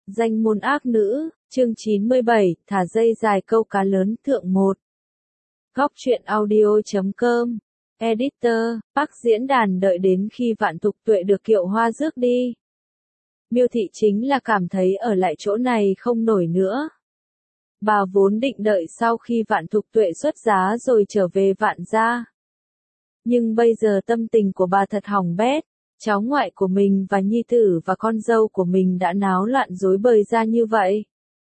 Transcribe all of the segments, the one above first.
Danh môn ác nữ, chương 97, thả dây dài câu cá lớn thượng 1. Góc truyện audio.com. Editor, Bắc diễn đàn đợi đến khi Vạn Thục Tuệ được Kiệu Hoa rước đi. Miêu Thị chính là cảm thấy ở lại chỗ này không nổi nữa. Bà vốn định đợi sau khi Vạn Thục Tuệ xuất giá rồi trở về Vạn gia. Nhưng bây giờ tâm tình của bà thật hỏng bét. Cháu ngoại của mình và nhi tử và con dâu của mình đã náo loạn rối bời ra như vậy.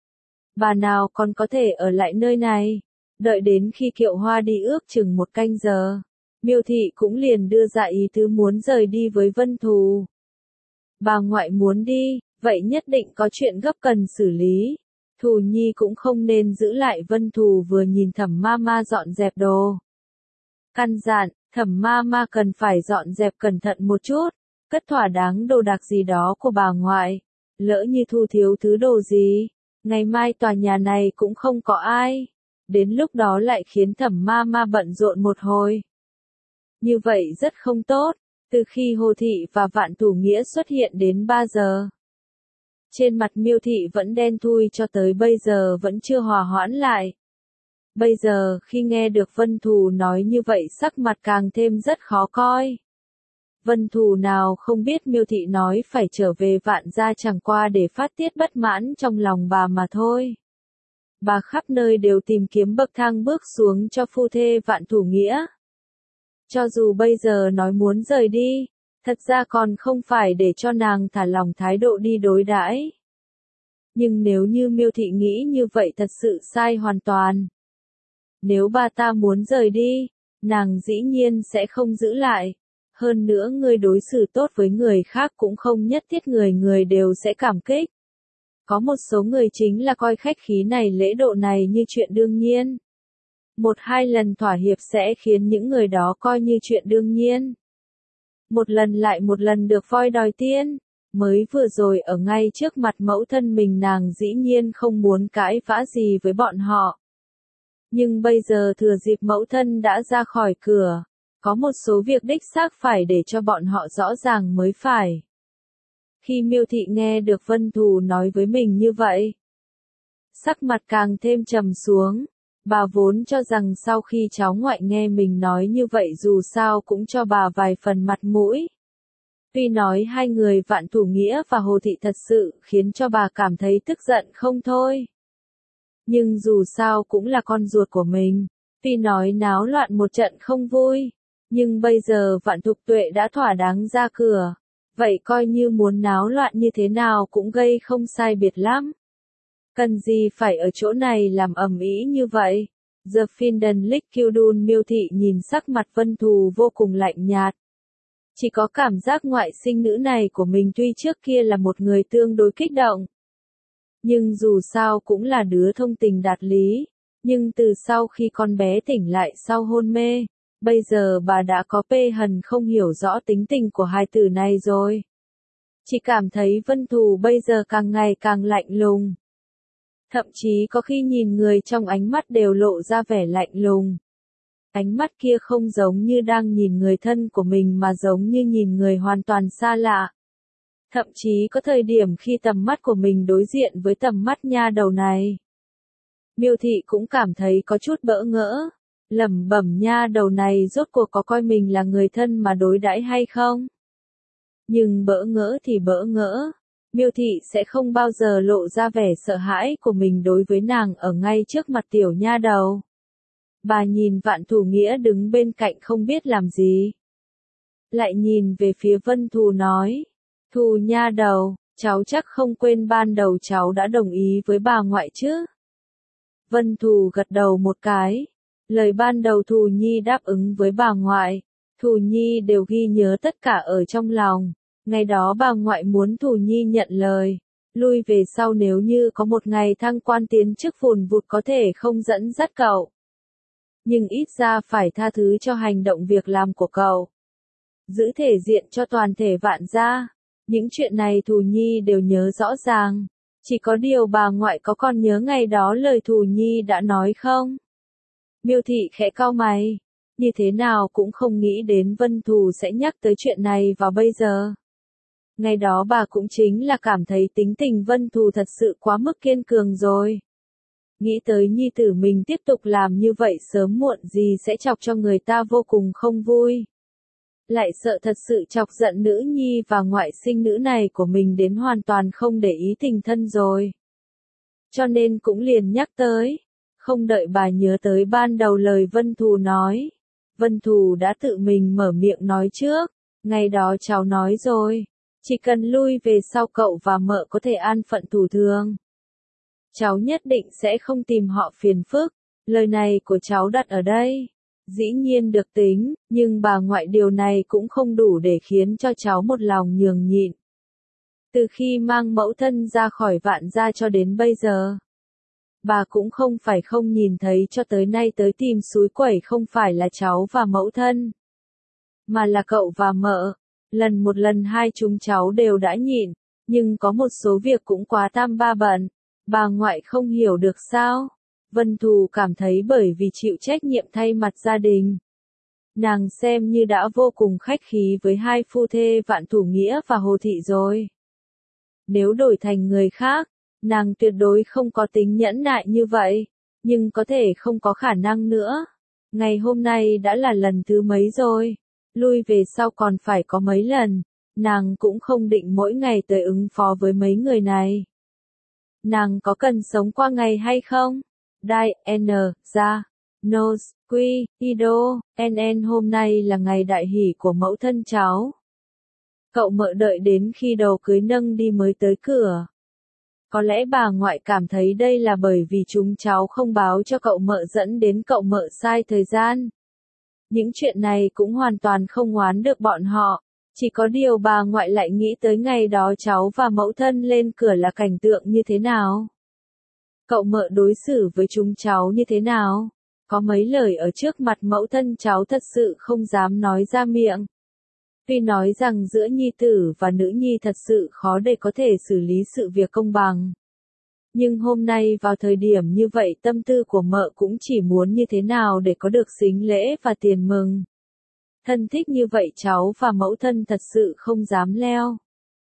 Bà nào còn có thể ở lại nơi này, đợi đến khi Kiệu Hoa đi ước chừng 1 canh giờ. Miêu Thị cũng liền đưa ra ý tứ muốn rời đi với Vân Thù. Bà ngoại muốn đi, vậy nhất định có chuyện gấp cần xử lý. Thù Nhi cũng không nên giữ lại Vân Thù vừa nhìn Thẩm Mama dọn dẹp đồ. Căn dặn, Thẩm Mama cần phải dọn dẹp cẩn thận một chút, cất thỏa đáng đồ đạc gì đó của bà ngoại. Lỡ như Thu thiếu thứ đồ gì, ngày mai tòa nhà này cũng không có ai. Đến lúc đó lại khiến Thẩm Mama bận rộn một hồi. Như vậy rất không tốt, từ khi Hồ Thị và Vạn Thủ Nghĩa xuất hiện đến 3 giờ. Trên mặt Miêu Thị vẫn đen thui cho tới bây giờ vẫn chưa hòa hoãn lại. Bây giờ khi nghe được Vân Thù nói như vậy sắc mặt càng thêm rất khó coi. Vân Thù nào không biết Miêu Thị nói phải trở về Vạn gia chẳng qua để phát tiết bất mãn trong lòng bà mà thôi. Bà khắp nơi đều tìm kiếm bậc thang bước xuống cho phu thê Vạn Thủ Nghĩa. Cho dù bây giờ nói muốn rời đi, thật ra còn không phải để cho nàng thả lòng thái độ đi đối đãi. Nhưng nếu như Miêu Thị nghĩ như vậy thật sự sai hoàn toàn. Nếu bà ta muốn rời đi, nàng dĩ nhiên sẽ không giữ lại. Hơn nữa người đối xử tốt với người khác cũng không nhất thiết người người đều sẽ cảm kích. Có một số người chính là coi khách khí này lễ độ này như chuyện đương nhiên. 1-2 lần thỏa hiệp sẽ khiến những người đó coi như chuyện đương nhiên. Một lần lại một lần được voi đòi tiên. Mới vừa rồi ở ngay trước mặt mẫu thân mình nàng dĩ nhiên không muốn cãi vã gì với bọn họ. Nhưng bây giờ thừa dịp mẫu thân đã ra khỏi cửa, có một số việc đích xác phải để cho bọn họ rõ ràng mới phải. Khi Miêu Thị nghe được Vân Thù nói với mình như vậy, sắc mặt càng thêm trầm xuống. Bà vốn cho rằng sau khi cháu ngoại nghe mình nói như vậy dù sao cũng cho bà vài phần mặt mũi. Tuy nói hai người Vạn Thủ Nghĩa và Hồ Thị thật sự khiến cho bà cảm thấy tức giận không thôi. Nhưng dù sao cũng là con ruột của mình, tuy nói náo loạn một trận không vui, nhưng bây giờ Vạn Thục Tuệ đã thỏa đáng ra cửa, vậy coi như muốn náo loạn như thế nào cũng gây không sai biệt lắm. Cần gì phải ở chỗ này làm ầm ĩ như vậy? The Finden Lickildun Miêu Thị nhìn sắc mặt Vân Thù vô cùng lạnh nhạt. Chỉ có cảm giác ngoại sinh nữ này của mình tuy trước kia là một người tương đối kích động. Nhưng dù sao cũng là đứa thông tình đạt lý. Nhưng từ sau khi con bé tỉnh lại sau hôn mê, bây giờ bà đã có hẳn không hiểu rõ tính tình của hai tử này rồi. Chỉ cảm thấy Vân Thù bây giờ càng ngày càng lạnh lùng. Thậm chí có khi nhìn người trong ánh mắt đều lộ ra vẻ lạnh lùng. Ánh mắt kia không giống như đang nhìn người thân của mình mà giống như nhìn người hoàn toàn xa lạ. Thậm chí có thời điểm khi tầm mắt của mình đối diện với tầm mắt nha đầu này. Miêu Thị cũng cảm thấy có chút bỡ ngỡ. Lẩm bẩm nha đầu này rốt cuộc có coi mình là người thân mà đối đãi hay không? Nhưng bỡ ngỡ thì bỡ ngỡ. Miêu Thị sẽ không bao giờ lộ ra vẻ sợ hãi của mình đối với nàng ở ngay trước mặt tiểu nha đầu. Bà nhìn Vạn Thủ Nghĩa đứng bên cạnh không biết làm gì. Lại nhìn về phía Vân Thù nói. Thù nha đầu, cháu chắc không quên ban đầu cháu đã đồng ý với bà ngoại chứ? Vân Thù gật đầu một cái. Lời ban đầu Thù Nhi đáp ứng với bà ngoại. Thù Nhi đều ghi nhớ tất cả ở trong lòng. Ngày đó bà ngoại muốn Thù Nhi nhận lời. Lui về sau nếu như có một ngày thăng quan tiến chức vùn vụt có thể không dẫn dắt cậu. Nhưng ít ra phải tha thứ cho hành động việc làm của cậu. Giữ thể diện cho toàn thể Vạn gia. Những chuyện này Thù Nhi đều nhớ rõ ràng. Chỉ có điều bà ngoại có còn nhớ ngày đó lời Thù Nhi đã nói không? Miêu Thị khẽ cau mày. Như thế nào cũng không nghĩ đến Vân Thù sẽ nhắc tới chuyện này vào bây giờ. Ngày đó bà cũng chính là cảm thấy tính tình Vân Thù thật sự quá mức kiên cường rồi. Nghĩ tới nhi tử mình tiếp tục làm như vậy sớm muộn gì sẽ chọc cho người ta vô cùng không vui. Lại sợ thật sự chọc giận nữ nhi và ngoại sinh nữ này của mình đến hoàn toàn không để ý tình thân rồi. Cho nên cũng liền nhắc tới, không đợi bà nhớ tới ban đầu lời Vân Thù nói. Vân Thù đã tự mình mở miệng nói trước, ngày đó cháu nói rồi, chỉ cần lui về sau cậu và mợ có thể an phận thủ thường. Cháu nhất định sẽ không tìm họ phiền phức, lời này của cháu đặt ở đây. Dĩ nhiên được tính, nhưng bà ngoại điều này cũng không đủ để khiến cho cháu một lòng nhường nhịn. Từ khi mang mẫu thân ra khỏi Vạn gia cho đến bây giờ, bà cũng không phải không nhìn thấy cho tới nay tới tìm xúi quẩy không phải là cháu và mẫu thân, mà là cậu và mợ. Lần một lần hai chúng cháu đều đã nhịn, nhưng có một số việc cũng quá tam ba bận, bà ngoại không hiểu được sao. Vân Thù cảm thấy bởi vì chịu trách nhiệm thay mặt gia đình, nàng xem như đã vô cùng khách khí với hai phu thê Vạn Thủ Nghĩa và Hồ Thị rồi. Nếu đổi thành người khác, nàng tuyệt đối không có tính nhẫn nại như vậy, nhưng có thể không có khả năng nữa. Ngày hôm nay đã là lần thứ mấy rồi, lui về sau còn phải có mấy lần, nàng cũng không định mỗi ngày tới ứng phó với mấy người này. Nàng có cần sống qua ngày hay không? Đai, N, Ra, Nos, Quy, Ido, NN hôm nay là ngày đại hỷ của mẫu thân cháu. Cậu mợ đợi đến khi đầu cưới nâng đi mới tới cửa. Có lẽ bà ngoại cảm thấy đây là bởi vì chúng cháu không báo cho cậu mợ dẫn đến cậu mợ sai thời gian. Những chuyện này cũng hoàn toàn không oán được bọn họ, chỉ có điều bà ngoại lại nghĩ tới ngày đó cháu và mẫu thân lên cửa là cảnh tượng như thế nào. Cậu mợ đối xử với chúng cháu như thế nào? Có mấy lời ở trước mặt mẫu thân cháu thật sự không dám nói ra miệng. Tuy nói rằng giữa nhi tử và nữ nhi thật sự khó để có thể xử lý sự việc công bằng. Nhưng hôm nay vào thời điểm như vậy tâm tư của mợ cũng chỉ muốn như thế nào để có được sính lễ và tiền mừng. Thân thích như vậy cháu và mẫu thân thật sự không dám leo.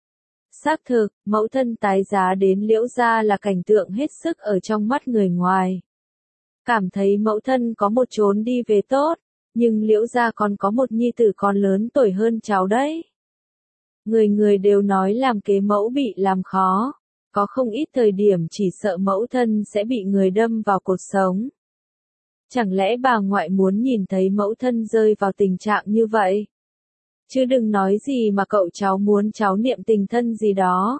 Xác thực, mẫu thân tái giá đến Liễu gia là cảnh tượng hết sức ở trong mắt người ngoài. Cảm thấy mẫu thân có một chốn đi về tốt, nhưng Liễu gia còn có một nhi tử còn lớn tuổi hơn cháu đấy. Người người đều nói làm kế mẫu bị làm khó, có không ít thời điểm chỉ sợ mẫu thân sẽ bị người đâm vào cột sống. Chẳng lẽ bà ngoại muốn nhìn thấy mẫu thân rơi vào tình trạng như vậy? Chứ đừng nói gì mà cậu cháu muốn cháu niệm tình thân gì đó.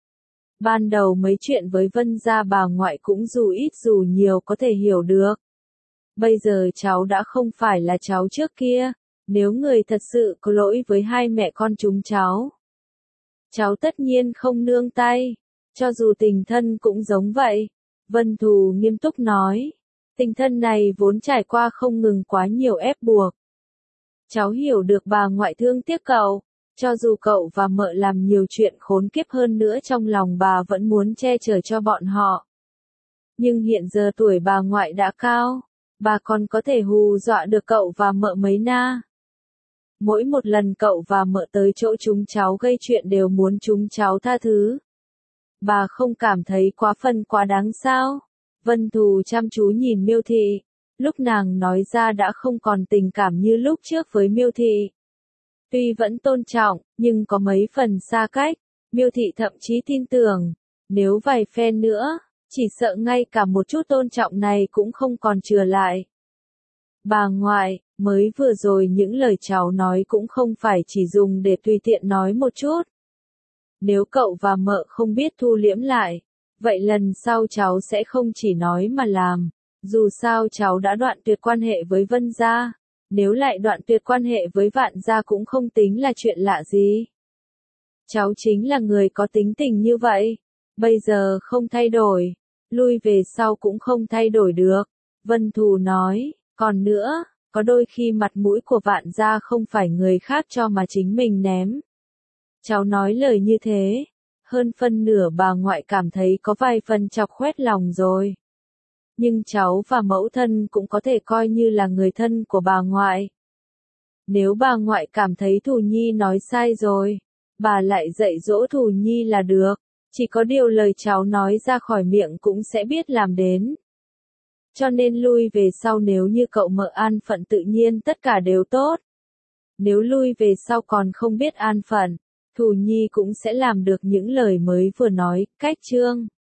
Ban đầu mấy chuyện với Vân gia bà ngoại cũng dù ít dù nhiều có thể hiểu được. Bây giờ cháu đã không phải là cháu trước kia, nếu người thật sự có lỗi với hai mẹ con chúng cháu. Cháu tất nhiên không nương tay, cho dù tình thân cũng giống vậy. Vân Thù nghiêm túc nói, tình thân này vốn trải qua không ngừng quá nhiều ép buộc. Cháu hiểu được bà ngoại thương tiếc cậu, cho dù cậu và mợ làm nhiều chuyện khốn kiếp hơn nữa trong lòng bà vẫn muốn che chở cho bọn họ. Nhưng hiện giờ tuổi bà ngoại đã cao, bà còn có thể hù dọa được cậu và mợ mấy na. Mỗi một lần cậu và mợ tới chỗ chúng cháu gây chuyện đều muốn chúng cháu tha thứ. Bà không cảm thấy quá phần quá đáng sao? Vân Thù chăm chú nhìn Miêu Thị, lúc nàng nói ra đã không còn tình cảm như lúc trước với Miêu Thị. Tuy vẫn tôn trọng, nhưng có mấy phần xa cách, Miêu Thị thậm chí tin tưởng, nếu vài phen nữa, chỉ sợ ngay cả một chút tôn trọng này cũng không còn chừa lại. Bà ngoại, mới vừa rồi những lời cháu nói cũng không phải chỉ dùng để tùy tiện nói một chút. Nếu cậu và mợ không biết thu liễm lại, vậy lần sau cháu sẽ không chỉ nói mà làm. Dù sao cháu đã đoạn tuyệt quan hệ với Vân gia, nếu lại đoạn tuyệt quan hệ với Vạn gia cũng không tính là chuyện lạ gì. Cháu chính là người có tính tình như vậy, bây giờ không thay đổi, lui về sau cũng không thay đổi được. Vân Thù nói, còn nữa, có đôi khi mặt mũi của Vạn gia không phải người khác cho mà chính mình ném. Cháu nói lời như thế, hơn phân nửa bà ngoại cảm thấy có vài phần chọc khoét lòng rồi. Nhưng cháu và mẫu thân cũng có thể coi như là người thân của bà ngoại. Nếu bà ngoại cảm thấy Thù Nhi nói sai rồi, bà lại dạy dỗ Thù Nhi là được. Chỉ có điều lời cháu nói ra khỏi miệng cũng sẽ biết làm đến. Cho nên lui về sau nếu như cậu mợ an phận tự nhiên tất cả đều tốt. Nếu lui về sau còn không biết an phận, Thù Nhi cũng sẽ làm được những lời mới vừa nói, cách chương.